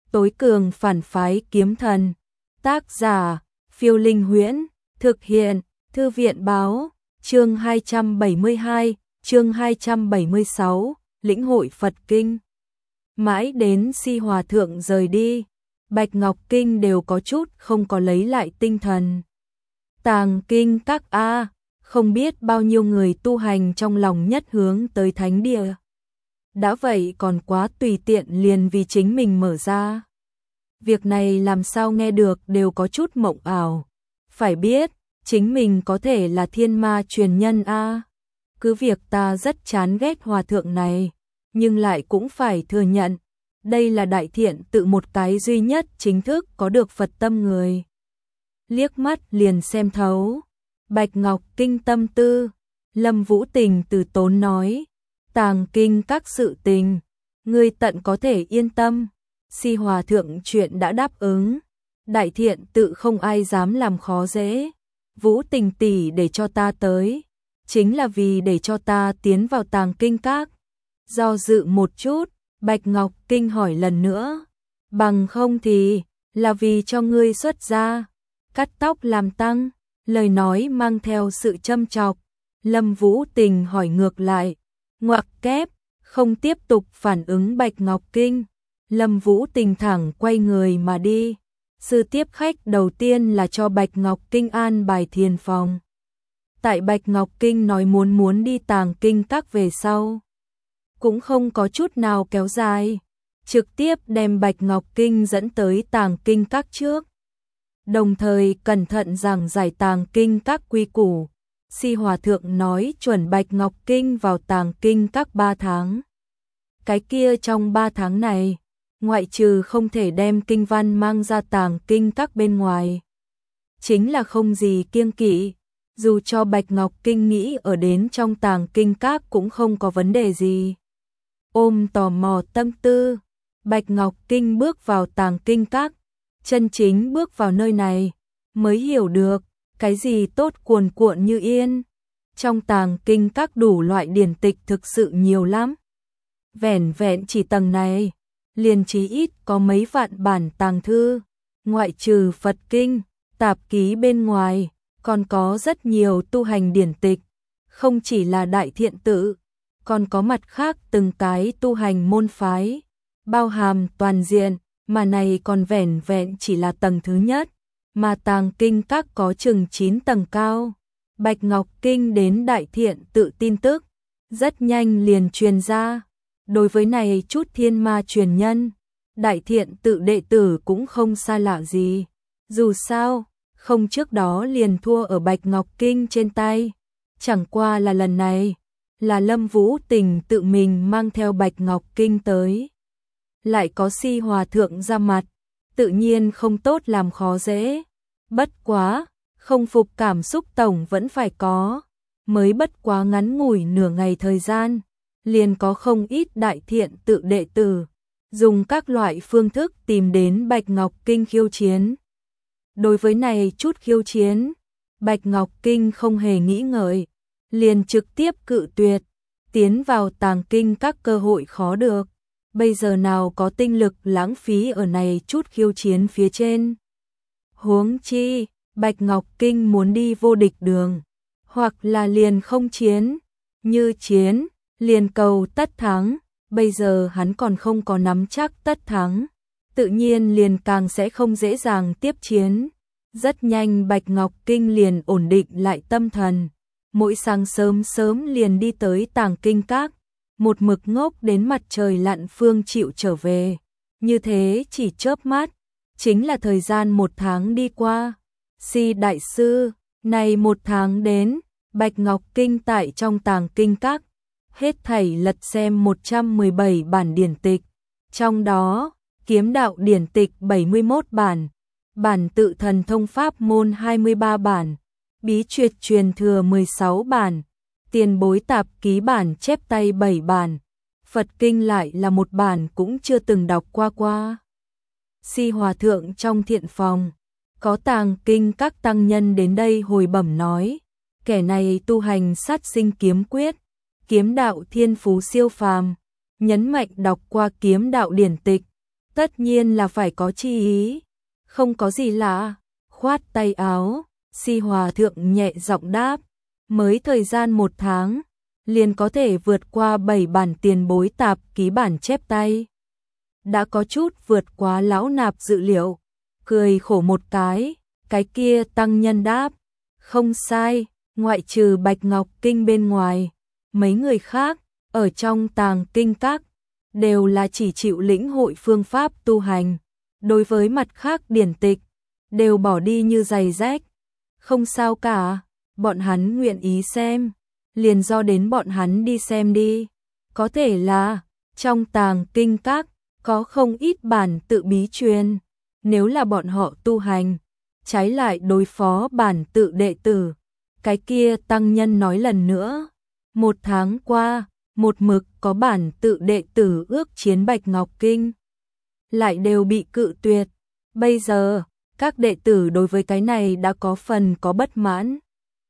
Tối cường phản phái kiếm thần. Tác giả, Phiêu Linh Huyễn. Thực hiện, Thư viện báo. Chương 272, chương 276, lĩnh hội Phật Kinh. Mãi đến Si Hòa Thượng rời đi, Bạch Ngọc Kinh đều có chút không có lấy lại tinh thần. Tàng Kinh Các A, không biết bao nhiêu người tu hành trong lòng nhất hướng tới thánh địa. Đã vậy còn quá tùy tiện liền vì chính mình mở ra. Việc này làm sao nghe được đều có chút mộng ảo. Phải biết, chính mình có thể là thiên ma truyền nhân a. Cứ việc ta rất chán ghét hòa thượng này, nhưng lại cũng phải thừa nhận, đây là đại thiện tự một cái duy nhất chính thức có được Phật tâm người. Liếc mắt liền xem thấu Bạch Ngọc Kinh tâm tư, Lâm Vũ Tình từ tốn nói, Tàng Kinh Các sự tình, ngươi tận có thể yên tâm. Si Hòa Thượng chuyện đã đáp ứng, đại thiện tự không ai dám làm khó dễ. Vũ Tình tỷ để cho ta tới, chính là vì để cho ta tiến vào Tàng Kinh Các. Do dự một chút, Bạch Ngọc Kinh hỏi lần nữa, bằng không thì là vì cho ngươi xuất gia, cắt tóc làm tăng. Lời nói mang theo sự châm chọc. Lâm Vũ Tình hỏi ngược lại, ngoặc kép, không tiếp tục phản ứng Bạch Ngọc Kinh. Lâm Vũ Tình thẳng quay người mà đi. Sư tiếp khách đầu tiên là cho Bạch Ngọc Kinh an bài thiền phòng. Tại Bạch Ngọc Kinh nói muốn đi Tàng Kinh Các về sau, cũng không có chút nào kéo dài, trực tiếp đem Bạch Ngọc Kinh dẫn tới Tàng Kinh Các trước. Đồng thời cẩn thận giảng giải Tàng Kinh Các quy củ. Si Hòa Thượng nói chuẩn Bạch Ngọc Kinh vào Tàng Kinh Các 3 tháng. Cái kia trong 3 tháng này, ngoại trừ không thể đem kinh văn mang ra Tàng Kinh Các bên ngoài, chính là không gì kiêng kỵ. Dù cho Bạch Ngọc Kinh nghĩ ở đến trong Tàng Kinh Các cũng không có vấn đề gì. Ôm tò mò tâm tư, Bạch Ngọc Kinh bước vào Tàng Kinh Các. Chân chính bước vào nơi này, mới hiểu được, cái gì tốt cuồn cuộn như yên. Trong Tàng Kinh Các đủ loại điển tịch thực sự nhiều lắm. Vẻn vẹn chỉ tầng này, liền chí ít có mấy vạn bản tàng thư. Ngoại trừ Phật Kinh, tạp ký bên ngoài, còn có rất nhiều tu hành điển tịch. Không chỉ là đại thiện tự, còn có mặt khác từng cái tu hành môn phái, bao hàm toàn diện. Mà này còn vẻn vẹn chỉ là tầng thứ nhất, mà Tàng Kinh Các có chừng 9 tầng cao. Bạch Ngọc Kinh đến đại thiện tự tin tức, rất nhanh liền truyền ra. Đối với này chút thiên ma truyền nhân, đại thiện tự đệ tử cũng không xa lạ gì. Dù sao, không trước đó liền thua ở Bạch Ngọc Kinh trên tay. Chẳng qua là lần này, là Lâm Vũ Tình tự mình mang theo Bạch Ngọc Kinh tới. Lại có Si Hòa Thượng ra mặt, tự nhiên không tốt làm khó dễ. Bất quá, không phục cảm xúc tổng vẫn phải có. Mới bất quá ngắn ngủi nửa ngày thời gian, liền có không ít đại thiện tự đệ tử, dùng các loại phương thức tìm đến Bạch Ngọc Kinh khiêu chiến. Đối với này chút khiêu chiến, Bạch Ngọc Kinh không hề nghĩ ngợi, liền trực tiếp cự tuyệt, tiến vào Tàng Kinh Các cơ hội khó được. Bây giờ nào có tinh lực lãng phí ở này chút khiêu chiến phía trên. Huống chi, Bạch Ngọc Kinh muốn đi vô địch đường, hoặc là liền không chiến, như chiến, liền cầu tất thắng. Bây giờ hắn còn không có nắm chắc tất thắng, tự nhiên liền càng sẽ không dễ dàng tiếp chiến. Rất nhanh Bạch Ngọc Kinh liền ổn định lại tâm thần, mỗi sáng sớm liền đi tới Tàng Kinh Các. Một mực ngốc đến mặt trời lặn phương chịu trở về. Như thế chỉ chớp mắt, chính là thời gian 1 tháng đi qua. Si đại sư, này 1 tháng đến, Bạch Ngọc Kinh tại trong Tàng Kinh Các, hết thảy lật xem 117 bản điển tịch. Trong đó, kiếm đạo điển tịch 71 bản, bản tự thần thông pháp môn 23 bản, bí truyệt truyền thừa 16 bản. Tiền bối tạp ký bản chép tay 7 bản, Phật Kinh lại là 1 bản cũng chưa từng đọc qua. Si Hòa Thượng trong thiện phòng, có Tàng Kinh Các tăng nhân đến đây hồi bẩm nói, kẻ này tu hành sát sinh kiếm quyết, kiếm đạo thiên phú siêu phàm, nhấn mạnh đọc qua kiếm đạo điển tịch, Tất nhiên là phải có chi ý, không có gì lạ. Khoát tay áo, Si Hòa Thượng nhẹ giọng đáp, mới thời gian 1 tháng, liền có thể vượt qua 7 bản tiền bối tạp ký bản chép tay. Đã có chút vượt quá lão nạp dự liệu, cười khổ một cái kia tăng nhân đáp, không sai, ngoại trừ Bạch Ngọc Kinh bên ngoài, mấy người khác, ở trong Tàng Kinh Các, đều là chỉ chịu lĩnh hội phương pháp tu hành, đối với mặt khác điển tịch, đều bỏ đi như giày rách. Không sao cả, bọn hắn nguyện ý xem, liền do đến bọn hắn đi xem đi. Có thể là, trong Tàng Kinh Các, có không ít bản tự bí truyền, nếu là bọn họ tu hành, trái lại đối phó bản tự đệ tử. Cái kia tăng nhân nói lần nữa, 1 tháng qua, một mực có bản tự đệ tử ước chiến Bạch Ngọc Kinh, lại đều bị cự tuyệt. Bây giờ, các đệ tử đối với cái này đã có phần có bất mãn.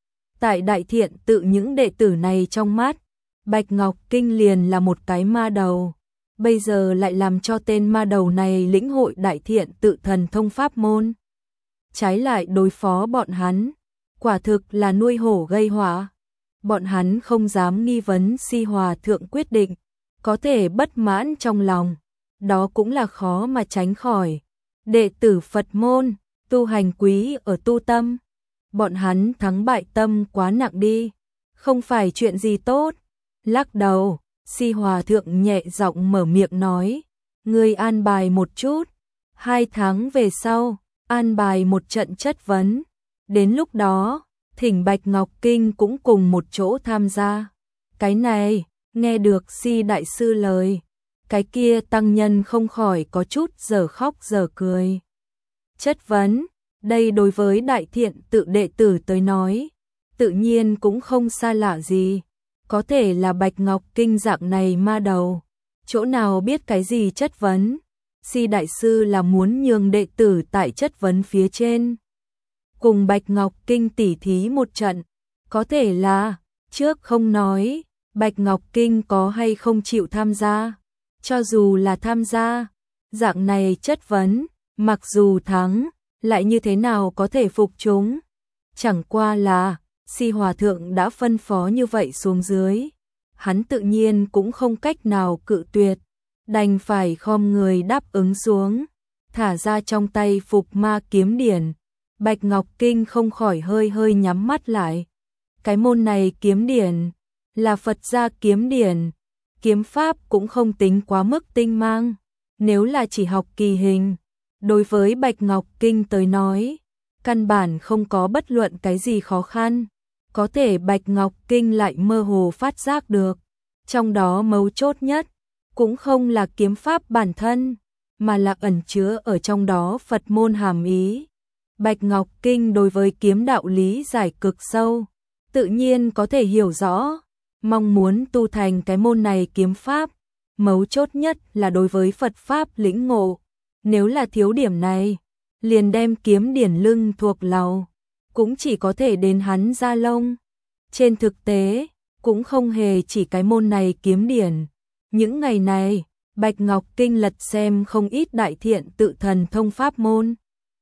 Tại Đại Thiện tự những đệ tử này trong mắt, Bạch Ngọc Kinh liền là một cái ma đầu. Bây giờ lại làm cho tên ma đầu này lĩnh hội Đại Thiện tự thần thông pháp môn. Trái lại đối phó bọn hắn, quả thực là nuôi hổ gây họa. Bọn hắn không dám nghi vấn Si Hòa Thượng quyết định, có thể bất mãn trong lòng, đó cũng là khó mà tránh khỏi. Đệ tử Phật môn, tu hành quý ở tu tâm, bọn hắn thắng bại tâm quá nặng đi, không phải chuyện gì tốt. Lắc đầu, Si Hòa Thượng nhẹ giọng mở miệng nói, ngươi an bài một chút, 2 tháng về sau, an bài một trận chất vấn, đến lúc đó, thỉnh Bạch Ngọc Kinh cũng cùng một chỗ tham gia. Cái này, nghe được Si Đại Sư lời, cái kia tăng nhân không khỏi có chút giờ khóc giờ cười. Chất vấn, đây đối với Đại Thiện tự đệ tử tới nói, tự nhiên cũng không xa lạ gì. Có thể là Bạch Ngọc Kinh dạng này ma đầu, chỗ nào biết cái gì chất vấn. Si Đại Sư là muốn nhường đệ tử tại chất vấn phía trên, cùng Bạch Ngọc Kinh tỉ thí một trận. Có thể là, trước không nói, Bạch Ngọc Kinh có hay không chịu tham gia. Cho dù là tham gia, dạng này chất vấn, mặc dù thắng, lại như thế nào có thể phục chúng. Chẳng qua là, Si Hòa Thượng đã phân phó như vậy xuống dưới, hắn tự nhiên cũng không cách nào cự tuyệt, đành phải khom người đáp ứng xuống, thả ra trong tay Phục Ma kiếm điển. Bạch Ngọc Kinh không khỏi hơi hơi nhắm mắt lại. Cái môn này kiếm điển, là Phật gia kiếm điển, kiếm pháp cũng không tính quá mức tinh mang, nếu là chỉ học kỳ hình, đối với Bạch Ngọc Kinh tới nói, căn bản không có bất luận cái gì khó khăn. Có thể Bạch Ngọc Kinh lại mơ hồ phát giác được, trong đó mấu chốt nhất, cũng không là kiếm pháp bản thân, mà là ẩn chứa ở trong đó Phật môn hàm ý. Bạch Ngọc Kinh đối với kiếm đạo lý giải cực sâu, tự nhiên có thể hiểu rõ, mong muốn tu thành cái môn này kiếm pháp, mấu chốt nhất là đối với Phật pháp lĩnh ngộ. Nếu là thiếu điểm này, liền đem kiếm điển lưng thuộc lầu, cũng chỉ có thể đến hắn da lông. Trên thực tế, cũng không hề chỉ cái môn này kiếm điển. Những ngày này, Bạch Ngọc Kinh lật xem không ít Đại Thiện tự thần thông pháp môn.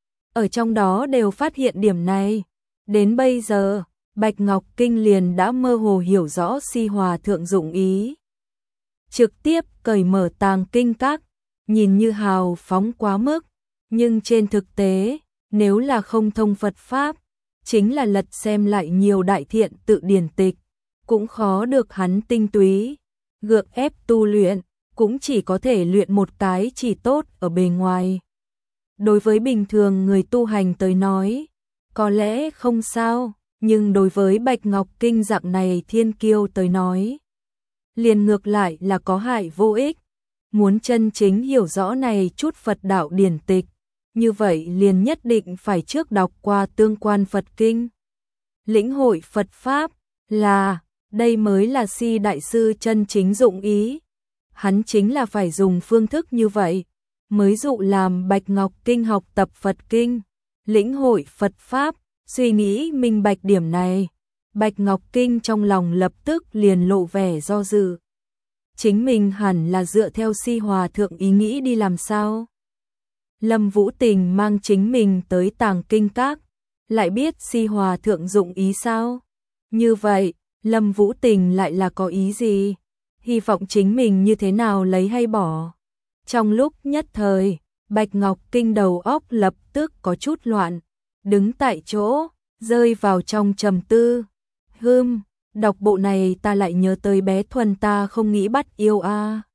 Ở trong đó đều phát hiện điểm này. Đến bây giờ, Bạch Ngọc Kinh liền đã mơ hồ hiểu rõ Si Hòa Thượng dụng ý. Trực tiếp cởi mở Tàng Kinh Các, nhìn như hào phóng quá mức, nhưng trên thực tế, nếu là không thông Phật pháp, chính là lật xem lại nhiều Đại Thiện tự điển tịch, cũng khó được hắn tinh túy, gượng ép tu luyện, cũng chỉ có thể luyện một cái chỉ tốt ở bề ngoài. Đối với bình thường người tu hành tới nói, có lẽ không sao, nhưng đối với Bạch Ngọc Kinh dạng này thiên kiêu tới nói, liền ngược lại là có hại vô ích. Muốn chân chính hiểu rõ này chút Phật đạo điển tịch, như vậy liền nhất định phải trước đọc qua tương quan Phật kinh. Lĩnh hội Phật Pháp là, đây mới là Si Đại Sư chân chính dụng ý. Hắn chính là phải dùng phương thức như vậy, mới dụ làm Bạch Ngọc Kinh học tập Phật kinh, lĩnh hội Phật Pháp, suy nghĩ minh bạch điểm này. Bạch Ngọc Kinh trong lòng lập tức liền lộ vẻ do dự. Chính mình hẳn là dựa theo Si Hòa Thượng ý nghĩ đi làm sao? Lâm Vũ Tình mang chính mình tới Tàng Kinh Các, lại biết Si Hòa thượng dụng ý sao? Như vậy, Lâm Vũ Tình lại là có ý gì? Hy vọng chính mình như thế nào lấy hay bỏ? Trong lúc nhất thời, Bạch Ngọc Kinh đầu óc lập tức có chút loạn, đứng tại chỗ, rơi vào trong trầm tư. Đọc bộ này ta lại nhớ tới bé Thuần ta không nghĩ bắt yêu a.